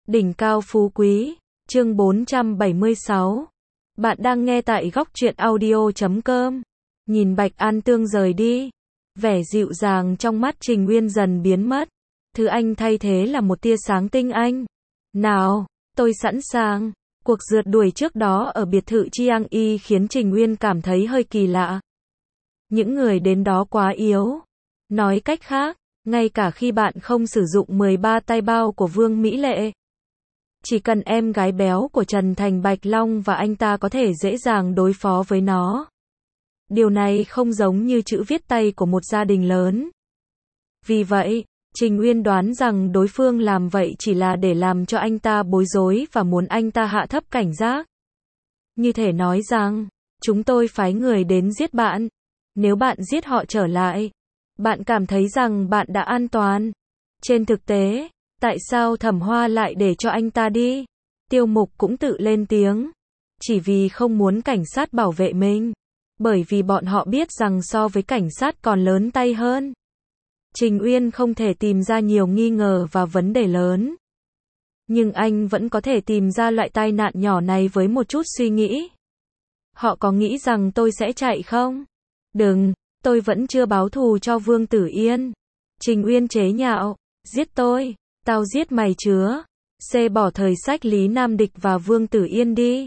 Đỉnh cao phú quý, chương 476. Bạn đang nghe tại góc truyện audio.com. Nhìn Bạch An Tương rời đi, vẻ dịu dàng trong mắt Trình Uyên dần biến mất. Thứ anh thay thế là một tia sáng tinh anh. Nào, tôi sẵn sàng. Cuộc rượt đuổi trước đó ở biệt thự Chiang Y khiến Trình Uyên cảm thấy hơi kỳ lạ. Những người đến đó quá yếu. Nói cách khác, ngay cả khi bạn không sử dụng 13 tay bao của Vương Mỹ Lệ, chỉ cần em gái béo của Trần Thành Bạch Long và anh ta có thể dễ dàng đối phó với nó. Điều này không giống như chữ viết tay của một gia đình lớn. Vì vậy, Trình Uyên đoán rằng đối phương làm vậy chỉ là để làm cho anh ta bối rối và muốn anh ta hạ thấp cảnh giác. Như thể nói rằng, chúng tôi phái người đến giết bạn. Nếu bạn giết họ trở lại, bạn cảm thấy rằng bạn đã an toàn. Trên thực tế, tại sao Thẩm Hoa lại để cho anh ta đi? Tiêu Mục cũng tự lên tiếng. Chỉ vì không muốn cảnh sát bảo vệ mình. Bởi vì bọn họ biết rằng so với cảnh sát còn lớn tay hơn. Trình Uyên không thể tìm ra nhiều nghi ngờ và vấn đề lớn. Nhưng anh vẫn có thể tìm ra loại tai nạn nhỏ này với một chút suy nghĩ. Họ có nghĩ rằng tôi sẽ chạy không? Đừng, tôi vẫn chưa báo thù cho Vương Tử Yên. Trình Uyên chế nhạo, giết tôi, tao giết mày chứa. Bỏ thời sách Lý Nam Địch và Vương Tử Yên đi.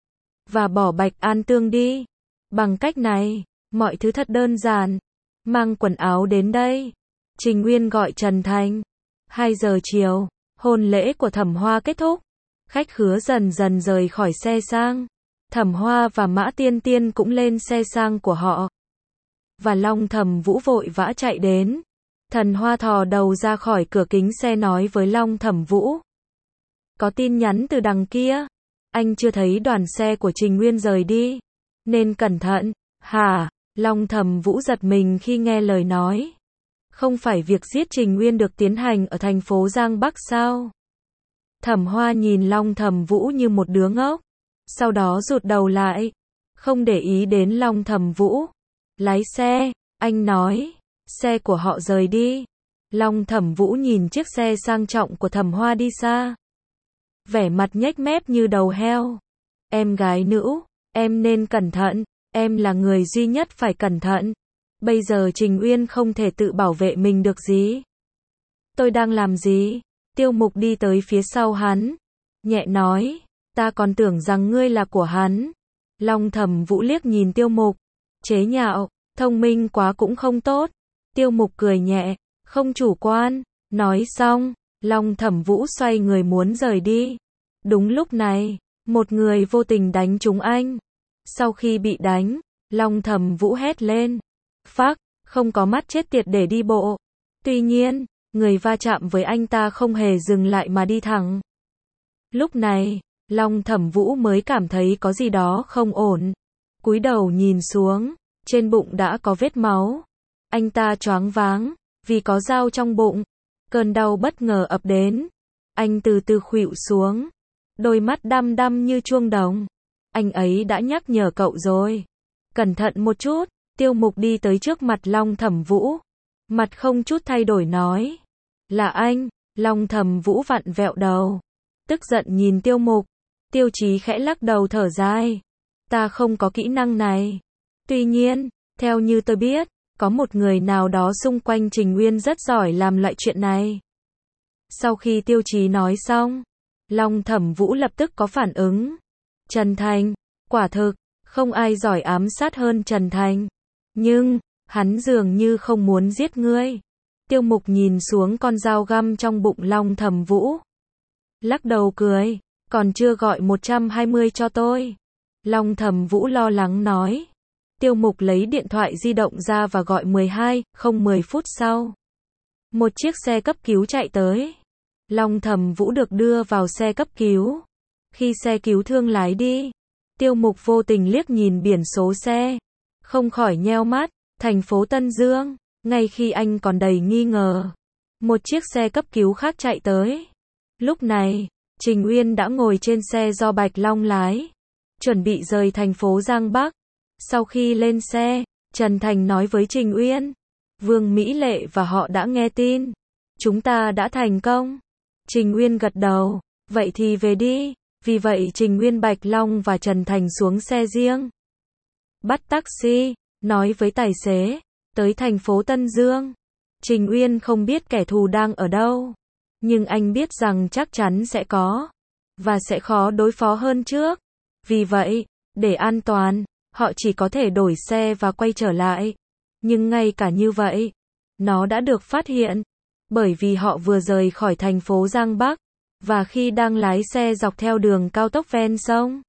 Và bỏ Bạch An Tương đi. Bằng cách này, mọi thứ thật đơn giản. Mang quần áo đến đây. Trình Uyên gọi Trần Thành. 2 giờ chiều, hôn lễ của Thẩm Hoa kết thúc. Khách khứa dần dần rời khỏi xe sang. Thẩm Hoa và Mã Tiên Tiên cũng lên xe sang của họ. Và Long Thẩm Vũ vội vã chạy đến. Thần Hoa thò đầu ra khỏi cửa kính xe nói với Long Thẩm Vũ. Có tin nhắn từ đằng kia. Anh chưa thấy đoàn xe của Trình Uyên rời đi. Nên cẩn thận. Hả? Long Thẩm Vũ giật mình khi nghe lời nói. Không phải việc giết Trình Uyên được tiến hành ở thành phố Giang Bắc sao? Thẩm Hoa nhìn Long Thẩm Vũ như một đứa ngốc. Sau đó rụt đầu lại. Không để ý đến Long Thẩm Vũ. Lái xe, anh nói. Xe của họ rời đi. Long Thẩm Vũ nhìn chiếc xe sang trọng của Thẩm Hoa đi xa. Vẻ mặt nhếch mép như đầu heo. Em gái nữ, em nên cẩn thận. Em là người duy nhất phải cẩn thận. Bây giờ Trình Uyên không thể tự bảo vệ mình được gì. Tôi đang làm gì? Tiêu Mục đi tới phía sau hắn. Nhẹ nói, ta còn tưởng rằng ngươi là của hắn. Long Thẩm Vũ liếc nhìn Tiêu Mục. Chế nhạo, thông minh quá cũng không tốt. Tiêu Mục cười nhẹ, không chủ quan. Nói xong, Long Thẩm Vũ xoay người muốn rời đi. Đúng lúc này, một người vô tình đánh trúng anh. Sau khi bị đánh, Long Thẩm Vũ hét lên. Phác, không có mắt chết tiệt để đi bộ. Tuy nhiên, người va chạm với anh ta không hề dừng lại mà đi thẳng. Lúc này, Long Thẩm Vũ mới cảm thấy có gì đó không ổn. Cúi đầu nhìn xuống, trên bụng đã có vết máu. Anh ta choáng váng, vì có dao trong bụng. Cơn đau bất ngờ ập đến. Anh từ từ khuỵu xuống. Đôi mắt đăm đăm như chuông đồng. Anh ấy đã nhắc nhở cậu rồi. Cẩn thận một chút. Tiêu Mục đi tới trước mặt Long Thẩm Vũ. Mặt không chút thay đổi nói. Là anh. Long Thẩm Vũ vặn vẹo đầu. Tức giận nhìn Tiêu Mục. Tiêu Chí khẽ lắc đầu thở dài. Ta không có kỹ năng này. Tuy nhiên, theo như tôi biết, có một người nào đó xung quanh Trình Uyên rất giỏi làm loại chuyện này. Sau khi Tiêu Chí nói xong, Long Thẩm Vũ lập tức có phản ứng. Trần Thành, quả thực, không ai giỏi ám sát hơn Trần Thành. Nhưng, hắn dường như không muốn giết ngươi. Tiêu Mục nhìn xuống con dao găm trong bụng Long Thẩm Vũ. Lắc đầu cười, còn chưa gọi 120 cho tôi. Long Thẩm Vũ lo lắng nói. Tiêu Mục lấy điện thoại di động ra và gọi 12, không 10 phút sau. Một chiếc xe cấp cứu chạy tới. Long Thẩm Vũ được đưa vào xe cấp cứu. Khi xe cứu thương lái đi, Tiêu Mục vô tình liếc nhìn biển số xe. Không khỏi nheo mắt, thành phố Tân Dương, ngay khi anh còn đầy nghi ngờ. Một chiếc xe cấp cứu khác chạy tới. Lúc này, Trình Uyên đã ngồi trên xe do Bạch Long lái. Chuẩn bị rời thành phố Giang Bắc. Sau khi lên xe, Trần Thành nói với Trình Uyên. Vương Mỹ Lệ và họ đã nghe tin. Chúng ta đã thành công. Trình Uyên gật đầu. Vậy thì về đi. Vì vậy Trình Nguyên, Bạch Long và Trần Thành xuống xe riêng. Bắt taxi, nói với tài xế, tới thành phố Tân Dương. Trình Nguyên không biết kẻ thù đang ở đâu. Nhưng anh biết rằng chắc chắn sẽ có. Và sẽ khó đối phó hơn trước. Vì vậy, để an toàn, họ chỉ có thể đổi xe và quay trở lại. Nhưng ngay cả như vậy, nó đã được phát hiện. Bởi vì họ vừa rời khỏi thành phố Giang Bắc. Và khi đang lái xe dọc theo đường cao tốc ven sông,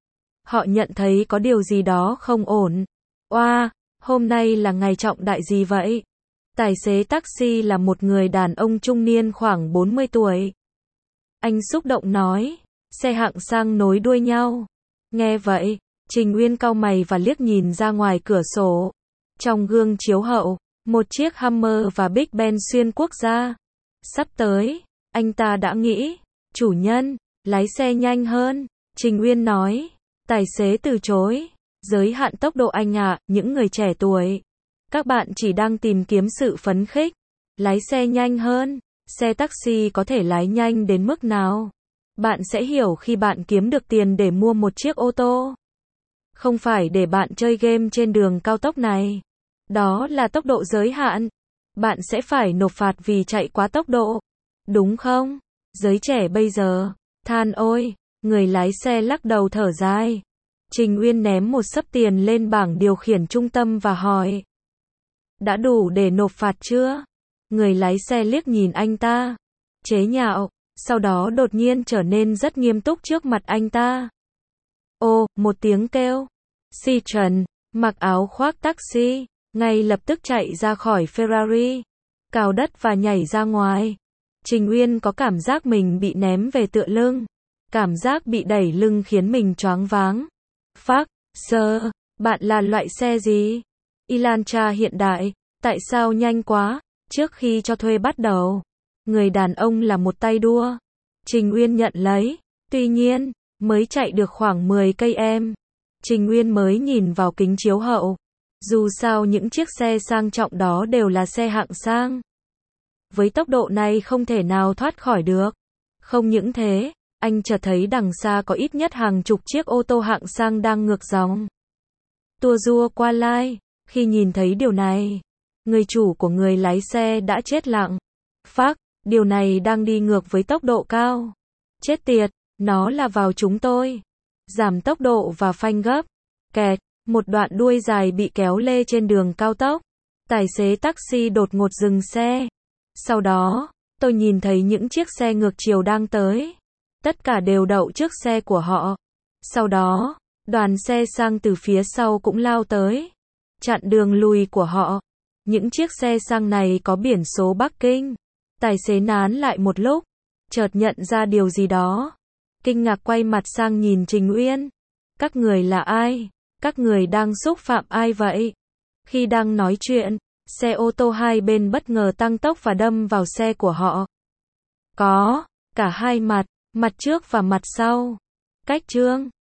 họ nhận thấy có điều gì đó không ổn. Oa, hôm nay là ngày trọng đại gì vậy? Tài xế taxi là một người đàn ông trung niên khoảng 40 tuổi. Anh xúc động nói, xe hạng sang nối đuôi nhau. Nghe vậy, Trình Uyên cau mày và liếc nhìn ra ngoài cửa sổ. Trong gương chiếu hậu, một chiếc Hummer và Big Ben xuyên quốc gia. Sắp tới, anh ta đã nghĩ, chủ nhân, lái xe nhanh hơn. Trình Uyên nói, tài xế từ chối, giới hạn tốc độ anh ạ, những người trẻ tuổi. Các bạn chỉ đang tìm kiếm sự phấn khích. Lái xe nhanh hơn, xe taxi có thể lái nhanh đến mức nào? Bạn sẽ hiểu khi bạn kiếm được tiền để mua một chiếc ô tô. Không phải để bạn chơi game trên đường cao tốc này. Đó là tốc độ giới hạn. Bạn sẽ phải nộp phạt vì chạy quá tốc độ. Đúng không? Giới trẻ bây giờ, than ôi, người lái xe lắc đầu thở dài. Trình Uyên ném một xấp tiền lên bảng điều khiển trung tâm và hỏi. Đã đủ để nộp phạt chưa? Người lái xe liếc nhìn anh ta. Chế nhạo, sau đó đột nhiên trở nên rất nghiêm túc trước mặt anh ta. Ô, một tiếng kêu. Si Trần, mặc áo khoác taxi, ngay lập tức chạy ra khỏi Ferrari, cào đất và nhảy ra ngoài. Trình Uyên có cảm giác mình bị ném về tựa lưng. Cảm giác bị đẩy lưng khiến mình choáng váng. Phác, sơ, bạn là loại xe gì? Elantra hiện đại, tại sao nhanh quá? Trước khi cho thuê bắt đầu, người đàn ông là một tay đua. Trình Uyên nhận lấy, tuy nhiên, mới chạy được khoảng 10 cây em. Trình Uyên mới nhìn vào kính chiếu hậu. Dù sao những chiếc xe sang trọng đó đều là xe hạng sang. Với tốc độ này không thể nào thoát khỏi được. Không những thế, anh chợt thấy đằng xa có ít nhất hàng chục chiếc ô tô hạng sang đang ngược dòng. Tua rua qua lai. Khi nhìn thấy điều này, người chủ của người lái xe đã chết lặng. Phác, điều này đang đi ngược với tốc độ cao. Chết tiệt, nó là vào chúng tôi. Giảm tốc độ và phanh gấp. Kẹt, một đoạn đuôi dài bị kéo lê trên đường cao tốc. Tài xế taxi đột ngột dừng xe. Sau đó, tôi nhìn thấy những chiếc xe ngược chiều đang tới. Tất cả đều đậu trước xe của họ. Sau đó, đoàn xe sang từ phía sau cũng lao tới, chặn đường lùi của họ. Những chiếc xe sang này có biển số Bắc Kinh. Tài xế nán lại một lúc, chợt nhận ra điều gì đó. Kinh ngạc quay mặt sang nhìn Trình Uyên. Các người là ai? Các người đang xúc phạm ai vậy? Khi đang nói chuyện, xe ô tô hai bên bất ngờ tăng tốc và đâm vào xe của họ. Có, cả hai mặt, mặt trước và mặt sau. Cách Trương,